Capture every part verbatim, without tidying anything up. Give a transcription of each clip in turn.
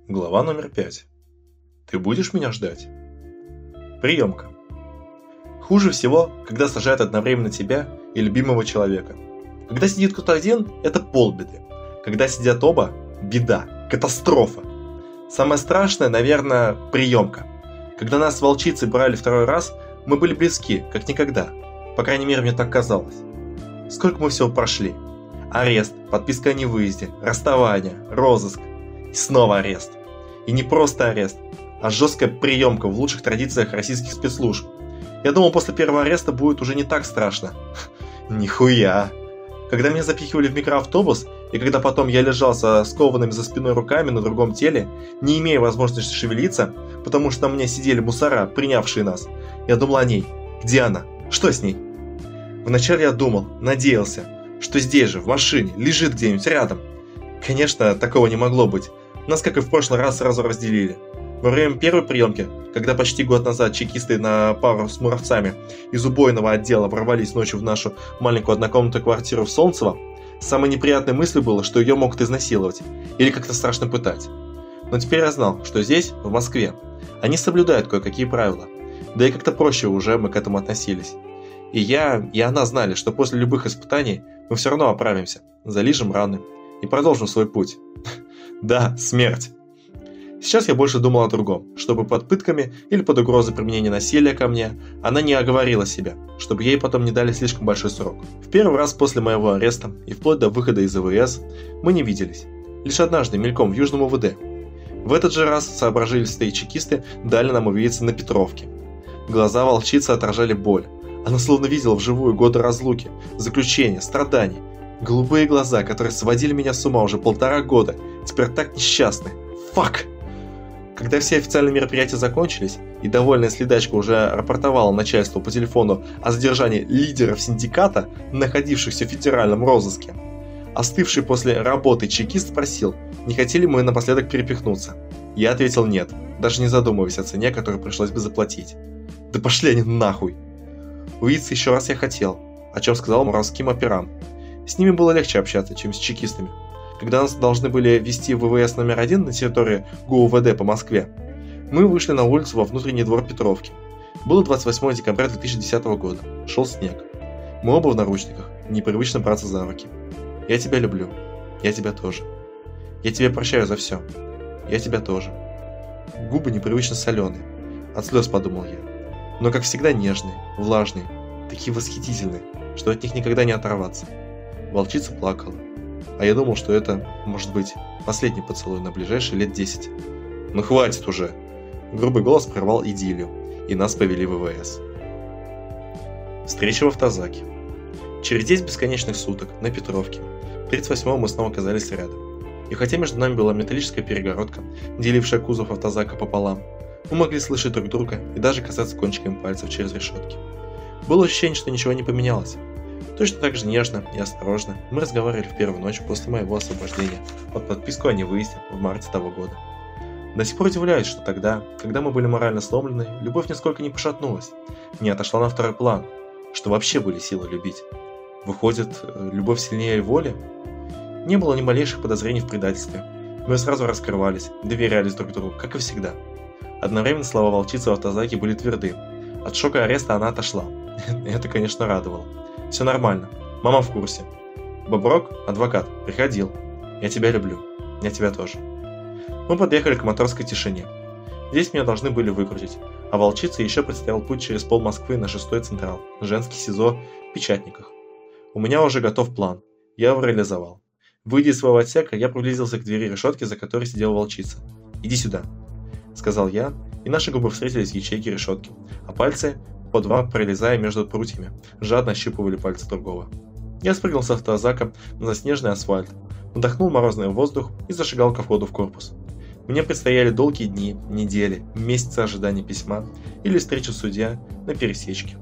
Глава номер пять. Ты будешь меня ждать? Приемка. Хуже всего, когда сажают одновременно тебя и любимого человека. Когда сидит кто-то один, это полбеды. Когда сидят оба, беда, катастрофа. Самое страшное, наверное, приемка. Когда нас с волчицей брали второй раз, мы были близки, как никогда. По крайней мере, мне так казалось. Сколько мы всего прошли. Арест, подписка о невыезде, расставание, розыск. И снова арест. И не просто арест, а жесткая приемка в лучших традициях российских спецслужб. Я думал, после первого ареста будет уже не так страшно. Нихуя. Когда меня запихивали в микроавтобус, и когда потом я лежал со скованными за спиной руками на другом теле, не имея возможности шевелиться, потому что на мне сидели мусора, принявшие нас, я думал о ней. Где она? Что с ней? Вначале я думал, надеялся, что здесь же, в машине, лежит где-нибудь рядом. Конечно, такого не могло быть. Нас, как и в прошлый раз, сразу разделили. Во время первой приемки, когда почти год назад чекисты на пару с муравцами из убойного отдела ворвались ночью в нашу маленькую однокомнатную квартиру в Солнцево, самой неприятной мыслью было, что ее могут изнасиловать или как-то страшно пытать. Но теперь я знал, что здесь, в Москве, они соблюдают кое-какие правила. Да и как-то проще уже мы к этому относились. И я, и она знали, что после любых испытаний мы все равно оправимся, залижем раны и продолжим свой путь. Да, смерть. Сейчас я больше думал о другом, чтобы под пытками или под угрозой применения насилия ко мне она не оговорила себя, чтобы ей потом не дали слишком большой срок. В первый раз после моего ареста и вплоть до выхода из ИВС мы не виделись. Лишь однажды мельком в Южном УВД. В этот же раз соображилистые чекисты дали нам увидеться на Петровке. Глаза волчицы отражали боль. Она словно видела вживую годы разлуки, заключения, страданий. Голубые глаза, которые сводили меня с ума уже полтора года, теперь так несчастны. Фак! Когда все официальные мероприятия закончились, и довольная следачка уже рапортовала начальству по телефону о задержании лидеров синдиката, находившихся в федеральном розыске, остывший после работы чекист спросил, не хотели мы напоследок перепихнуться. Я ответил нет, даже не задумываясь о цене, которую пришлось бы заплатить. Да пошли они нахуй! Увидеться еще раз я хотел, о чем сказал муравским операм. С ними было легче общаться, чем с чекистами. Когда нас должны были везти в ВВС номер один на территории ГУВД по Москве, мы вышли на улицу во внутренний двор Петровки. Было двадцать восьмого декабря две тысячи десятого года. Шел снег. Мы оба в наручниках, непривычно браться за руки. Я тебя люблю. Я тебя тоже. Я тебя прощаю за все. Я тебя тоже. Губы непривычно соленые. От слез подумал я. Но как всегда нежные, влажные, такие восхитительные, что от них никогда не оторваться. Волчица плакала. А я думал, что это, может быть, последний поцелуй на ближайшие лет десять. Ну хватит уже! Грубый голос прервал идиллию, и нас повели в ВВС. Встреча в автозаке. Через десять бесконечных суток на Петровке, тридцать восьмого мы снова оказались рядом. И хотя между нами была металлическая перегородка, делившая кузов автозака пополам, мы могли слышать друг друга и даже касаться кончиками пальцев через решетки. Было ощущение, что ничего не поменялось. Точно так же нежно и осторожно мы разговаривали в первую ночь после моего освобождения под подписку о невыезде в марте того года. До сих пор удивляюсь, что тогда, когда мы были морально сломлены, любовь нисколько не пошатнулась, не отошла на второй план, что вообще были силы любить. Выходит, любовь сильнее воли? Не было ни малейших подозрений в предательстве. Мы сразу раскрывались, доверялись друг другу, как и всегда. Одновременно слова волчицы в автозаке были тверды. От шока ареста она отошла. Это, конечно, радовало. Все нормально. Мама в курсе. Боброк, адвокат, приходил. Я тебя люблю. Я тебя тоже. Мы подъехали к моторской тишине. Здесь меня должны были выкрутить, а волчице еще предстоял путь через пол Москвы на шестой Централ, женский СИЗО в Печатниках. У меня уже готов план. Я его реализовал. Выйдя из своего отсека, я приблизился к двери решетки, за которой сидела волчица. «Иди сюда», — сказал я, и наши губы встретились в ячейке решетки, а пальцы, по два пролезая между прутьями, жадно ощупывали пальцы другого. Я спрыгнул с автозака на заснеженный асфальт, вдохнул морозный воздух и зашагал ко входу в корпус. Мне предстояли долгие дни, недели, месяцы ожидания письма или встречи судья на пересечке.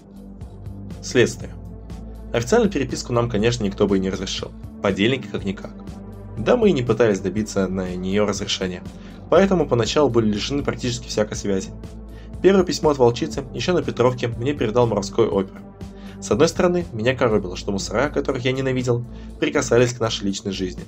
Следствие. Официальную переписку нам, конечно, никто бы и не разрешил. Подельники как-никак. Да мы и не пытались добиться на нее разрешения, поэтому поначалу были лишены практически всякой связи. Первое письмо от волчицы еще на Петровке мне передал морской опер. С одной стороны, меня коробило, что мусора, которых я ненавидел, прикасались к нашей личной жизни.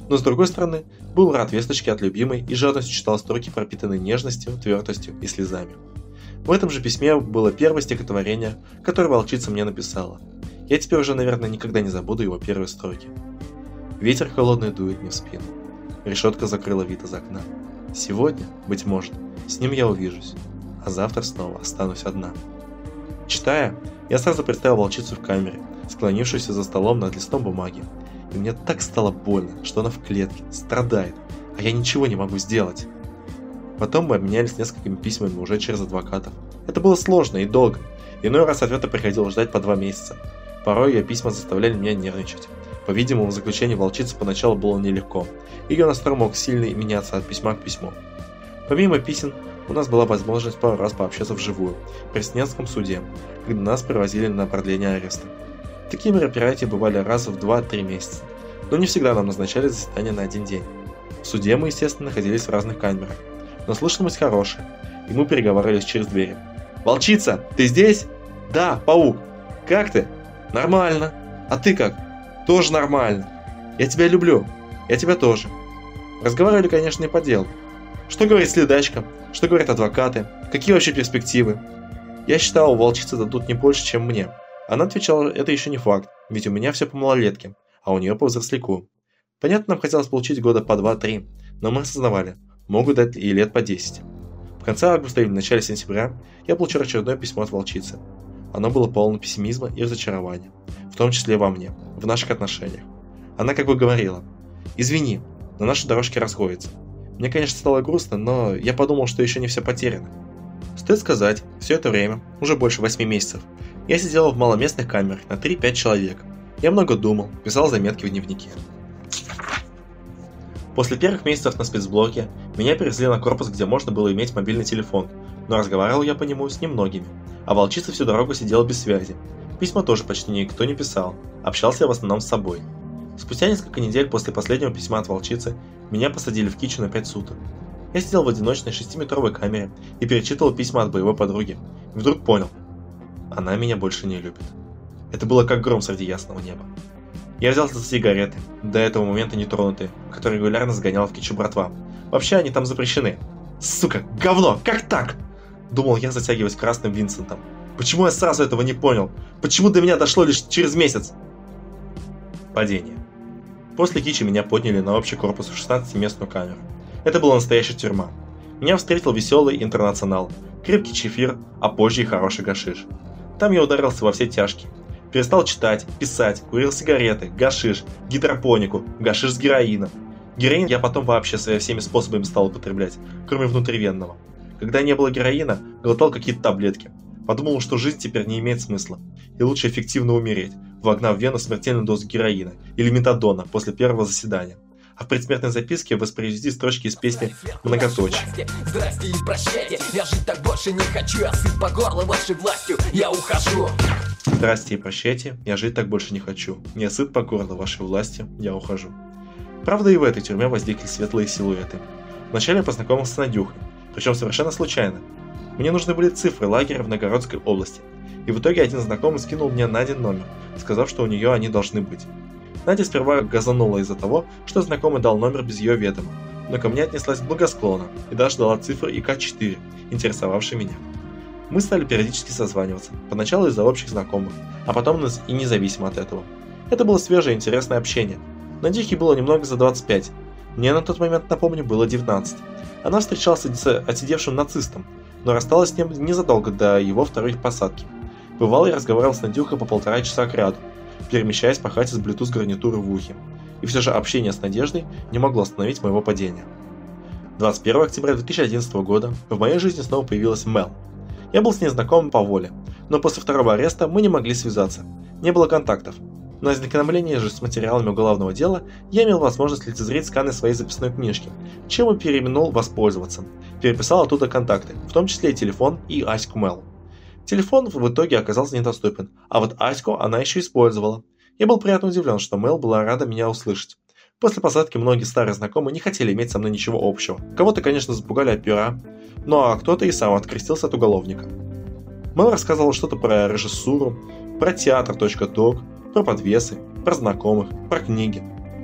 Но с другой стороны, был рад весточке от любимой и жадностью читал строки, пропитанные нежностью, твердостью и слезами. В этом же письме было первое стихотворение, которое волчица мне написала. Я теперь уже, наверное, никогда не забуду его первые строки. Ветер холодный дует мне в спину. Решетка закрыла вид из окна. Сегодня, быть может, с ним я увижусь, а завтра снова останусь одна. Читая, я сразу представил волчицу в камере, склонившуюся за столом над листом бумаги. И мне так стало больно, что она в клетке, страдает, а я ничего не могу сделать. Потом мы обменялись несколькими письмами уже через адвокатов. Это было сложно и долго. Иной раз ответа приходилось ждать по два месяца. Порой ее письма заставляли меня нервничать. По-видимому, в заключении волчицы поначалу было нелегко. Ее настрой мог сильно меняться от письма к письму. Помимо писем, у нас была возможность пару раз пообщаться вживую, в президентском суде, когда нас привозили на продление ареста. Такие мероприятия бывали раз в два-три месяца, но не всегда нам назначали заседание на один день. В суде мы, естественно, находились в разных камерах, но слышимость хорошая, и мы переговаривались через двери. «Волчица, ты здесь?» «Да, паук. Как ты?» «Нормально. А ты как?» «Тоже нормально. Я тебя люблю. Я тебя тоже». Разговаривали, конечно, и по делу. Что говорит следачка? Что говорят адвокаты? Какие вообще перспективы? Я считал, у волчицы дадут не больше, чем мне. Она отвечала, это еще не факт, ведь у меня все по малолетке, а у нее по взросляку. Понятно, нам хотелось получить года по два-три, но мы осознавали, могут дать и лет по десять. В конце августа или в начале сентября я получил очередное письмо от волчицы. Оно было полно пессимизма и разочарования, в том числе во мне, в наших отношениях. Она как бы говорила: «Извини, но наши дорожки расходятся». Мне, конечно, стало грустно, но я подумал, что еще не все потеряно. Стоит сказать, все это время, уже больше восьми месяцев, я сидел в маломестных камерах на три-пять человек. Я много думал, писал заметки в дневнике. После первых месяцев на спецблоке меня перевезли на корпус, где можно было иметь мобильный телефон, но разговаривал я по нему с немногими, а волчица всю дорогу сидела без связи. Письма тоже почти никто не писал, общался я в основном с собой. Спустя несколько недель после последнего письма от волчицы меня посадили в Кичу на пять суток. Я сидел в одиночной шестиметровой камере и перечитывал письма от боевой подруги. И вдруг понял, она меня больше не любит. Это было как гром среди ясного неба. Я взялся за сигареты, до этого момента нетронутые, которые регулярно сгоняла в Кичу братва. Вообще они там запрещены. Сука, говно, как так? Думал я, затягиваясь красным Винсентом. Почему я сразу этого не понял? Почему до меня дошло лишь через месяц? Падение. После Кичи меня подняли на общий корпус в шестнадцатиместную камеру. Это была настоящая тюрьма. Меня встретил веселый интернационал, крепкий чефир, а позже и хороший гашиш. Там я ударился во все тяжкие. Перестал читать, писать, курил сигареты, гашиш, гидропонику, гашиш с героином. Героин я потом вообще своими всеми способами стал употреблять, кроме внутривенного. Когда не было героина, глотал какие-то таблетки. Подумал, что жизнь теперь не имеет смысла, и лучше эффективно умереть, вогнав в вену смертельную дозу героина или метадона после первого заседания. А в предсмертной записке воспроизвести строчки из песни «Многоточие». Здрасте и прощайте, я жить так больше не хочу, я сыт по горло вашей властью, я ухожу. Здрасте и прощайте, я жить так больше не хочу, я сыт по горло вашей властью, я ухожу. Правда, и в этой тюрьме возникли светлые силуэты. Вначале я познакомился с Надюхой, причем совершенно случайно. Мне нужны были цифры лагеря в Новгородской области, и в итоге один знакомый скинул мне Надин номер, сказав, что у нее они должны быть. Надя сперва газанула из-за того, что знакомый дал номер без ее ведома, но ко мне отнеслась благосклонно и даже дала цифры И К четыре, интересовавшие меня. Мы стали периодически созваниваться, поначалу из-за общих знакомых, а потом и независимо от этого. Это было свежее и интересное общение. Надюхе было немного за двадцать пять, мне на тот момент, напомню, было девятнадцать. Она встречалась с отсидевшим нацистом, но рассталась с ним незадолго до его второй посадки. Бывало, я разговаривал с Надюхой по полтора часа кряду, перемещаясь по хате с Bluetooth гарнитурой в ухе. И все же общение с Надеждой не могло остановить моего падения. двадцать первого октября две тысячи одиннадцатого года в моей жизни снова появилась Мел. Я был с ней знаком по воле, но после второго ареста мы не могли связаться, не было контактов. На ознакомлении же с материалами уголовного дела я имел возможность лицезреть сканы своей записной книжки, чем и переменул воспользоваться. Переписал оттуда контакты, в том числе и телефон и Аську Мел. Телефон в итоге оказался недоступен, а вот Аську она еще использовала. Я был приятно удивлен, что Мел была рада меня услышать. После посадки многие старые знакомые не хотели иметь со мной ничего общего. Кого-то, конечно, запугали от пера, ну а кто-то и сам открестился от уголовника. Мел рассказывал что-то про режиссуру, про театр точка док, про подвесы, про знакомых, про книги.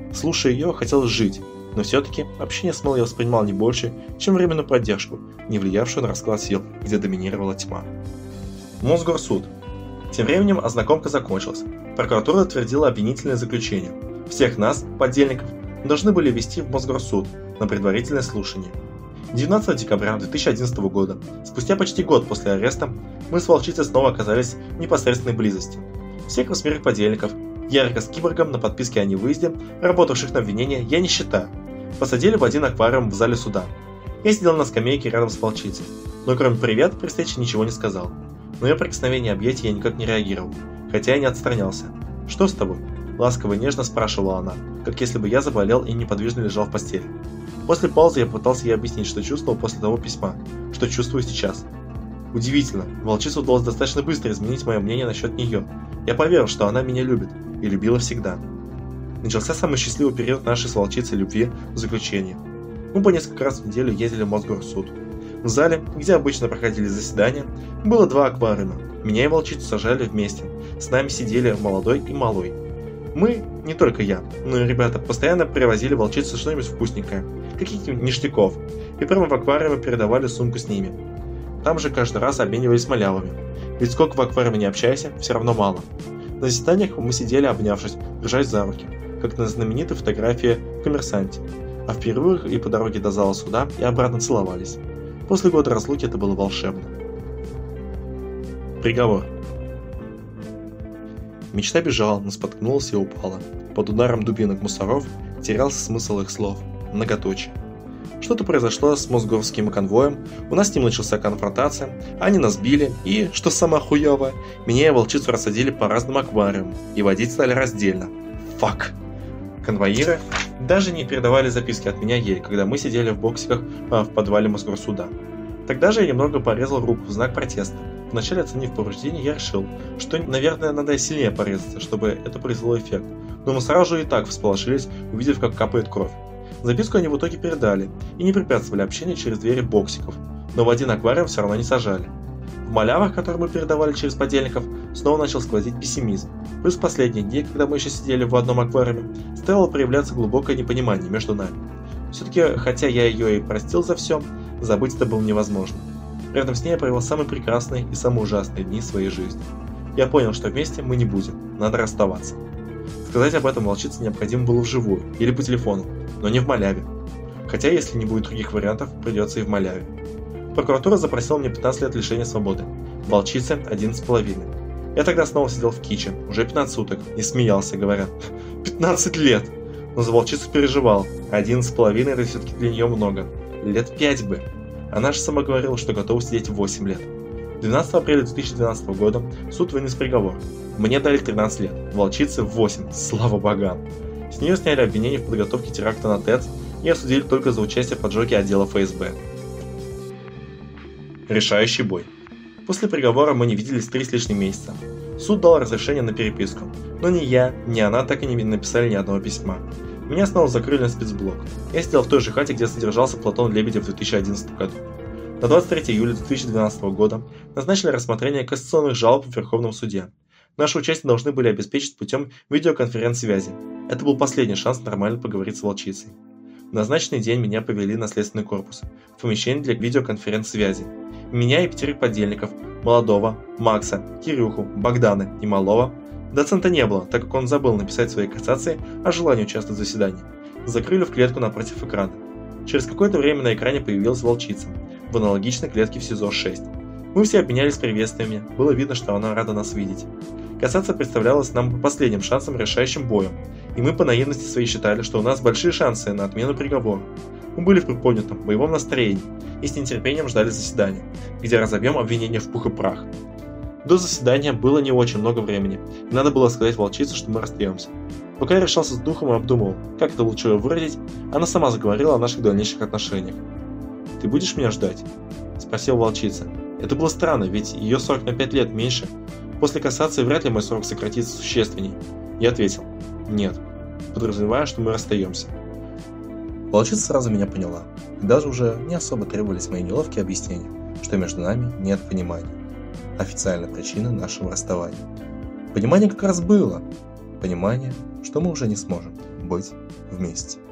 Слушая ее, хотелось жить, но все-таки общение с Мэл я воспринимал не больше, чем временную поддержку, не влиявшую на расклад сил, где доминировала тьма. Мосгорсуд. Тем временем ознакомка закончилась. Прокуратура утвердила обвинительное заключение. Всех нас, подельников, должны были ввести в Мосгорсуд на предварительное слушание. девятнадцатого декабря две тысячи одиннадцатого года, спустя почти год после ареста, мы с волчицей снова оказались в непосредственной близости. Всех восьмерых подельников, Ярика с Киборгом на подписке о невыезде, работавших на обвинение, я не считаю, посадили в один аквариум в зале суда. Я сидел на скамейке рядом с волчицей, но кроме «привет» при встрече ничего не сказал. На ее прикосновение и объятия я никак не реагировал, хотя и не отстранялся. «Что с тобой?» – ласково и нежно спрашивала она, как если бы я заболел и неподвижно лежал в постели. После паузы я пытался ей объяснить, что чувствовал после того письма, что чувствую сейчас. Удивительно, волчице удалось достаточно быстро изменить мое мнение насчет нее. Я поверил, что она меня любит и любила всегда. Начался самый счастливый период нашей с волчицей любви в заключении. Мы по несколько раз в неделю ездили в Мосгорсуд. В зале, где обычно проходили заседания, было два аквариума. Меня и волчицу сажали вместе. С нами сидели молодой и малой. Мы, не только я, но и ребята, постоянно привозили волчице что-нибудь вкусненькое, каких-нибудь ништяков, и прямо в аквариуме передавали сумку с ними. Там же каждый раз обменивались малявами. Ведь сколько в аквариуме не общайся, все равно мало. На заседаниях мы сидели, обнявшись, держась за руки, как на знаменитой фотографии в «Коммерсанте», а в перерывах и по дороге до зала суда и обратно целовались. После года разлуки это было волшебно. Приговор. Мечта бежала, но споткнулась и упала. Под ударом дубинок мусоров терялся смысл их слов. Многоточие. Что-то произошло с мосгорским конвоем, у нас с ним начался конфронтация, они нас били, и, что самое хуёвое, меня и волчицу рассадили по разным аквариумам, и водить стали раздельно. Фак. Конвоиры даже не передавали записки от меня ей, когда мы сидели в боксиках а, в подвале Мосгорсуда. Тогда же я немного порезал руку в знак протеста. Вначале, оценив повреждение, я решил, что, наверное, надо сильнее порезаться, чтобы это произвело эффект. Но мы сразу же и так всполошились, увидев, как капает кровь. Записку они в итоге передали и не препятствовали общению через двери боксиков, но в один аквариум все равно не сажали. В малявах, которые мы передавали через подельников, снова начал сквозить пессимизм. Плюс в последние дни, когда мы еще сидели в одном аквариуме, стало проявляться глубокое непонимание между нами. Все-таки, хотя я ее и простил за все, забыть это было невозможно. Рядом с ней я провел самые прекрасные и самые ужасные дни своей жизни. Я понял, что вместе мы не будем, надо расставаться. Сказать об этом волчице необходимо было вживую или по телефону, но не в маляве. Хотя, если не будет других вариантов, придется и в маляве. Прокуратура запросила мне пятнадцать лет лишения свободы, волчице одиннадцать с половиной. Я тогда снова сидел в киче, уже пятнадцать суток, и смеялся, говоря: пятнадцать лет! Но за волчицу переживал, одиннадцать с половиной это все-таки для нее много. Лет пять бы. Она же сама говорила, что готова сидеть восемь лет. двенадцатого апреля две тысячи двенадцатого года суд вынес приговор. Мне дали тринадцать лет, волчице восемь, слава богам. С нее сняли обвинение в подготовке теракта на ТЭЦ и осудили только за участие в поджоге отдела ФСБ. Решающий бой. После приговора мы не виделись три с лишним месяца. Суд дал разрешение на переписку, но ни я, ни она так и не написали ни одного письма. Меня снова закрыли на спецблок. Я сидел в той же хате, где содержался Платон Лебедев в две тысячи одиннадцатом году. На двадцать третьего июля две тысячи двенадцатого года назначили рассмотрение кассационных жалоб в Верховном суде. Наше участие должны были обеспечить путем видеоконференц-связи. Это был последний шанс нормально поговорить с волчицей. В назначенный день меня повели на следственный корпус, в помещение для видеоконференц-связи. Меня и пятерых подельников, Молодого, Макса, Кирюху, Богдана и Малова, доцента не было, так как он забыл написать в своей кассации о желании участвовать в заседании, закрыли в клетку напротив экрана. Через какое-то время на экране появилась волчица, в аналогичной клетке в СИЗО шесть. Мы все обменялись приветствиями, было видно, что она рада нас видеть. Кассация представлялась нам последним шансом, решающим боем, и мы по наивности своей считали, что у нас большие шансы на отмену приговора. Мы были в приподнятом, боевом настроении и с нетерпением ждали заседания, где разобьем обвинение в пух и прах. До заседания было не очень много времени, и надо было сказать волчице, что мы расстаемся. Пока я решался с духом и обдумывал, как это лучше выразить, она сама заговорила о наших дальнейших отношениях. «Ты будешь меня ждать?» – спросила волчица. Это было странно, ведь ее срок на пять лет меньше. После кассации вряд ли мой срок сократится существенней. Я ответил: «Нет», подразумевая, что мы расстаемся. Волчица сразу меня поняла, и даже уже не особо требовались мои неловкие объяснения, что между нами нет понимания. Официальная причина нашего расставания. Понимание как раз было. Понимание, что мы уже не сможем быть вместе.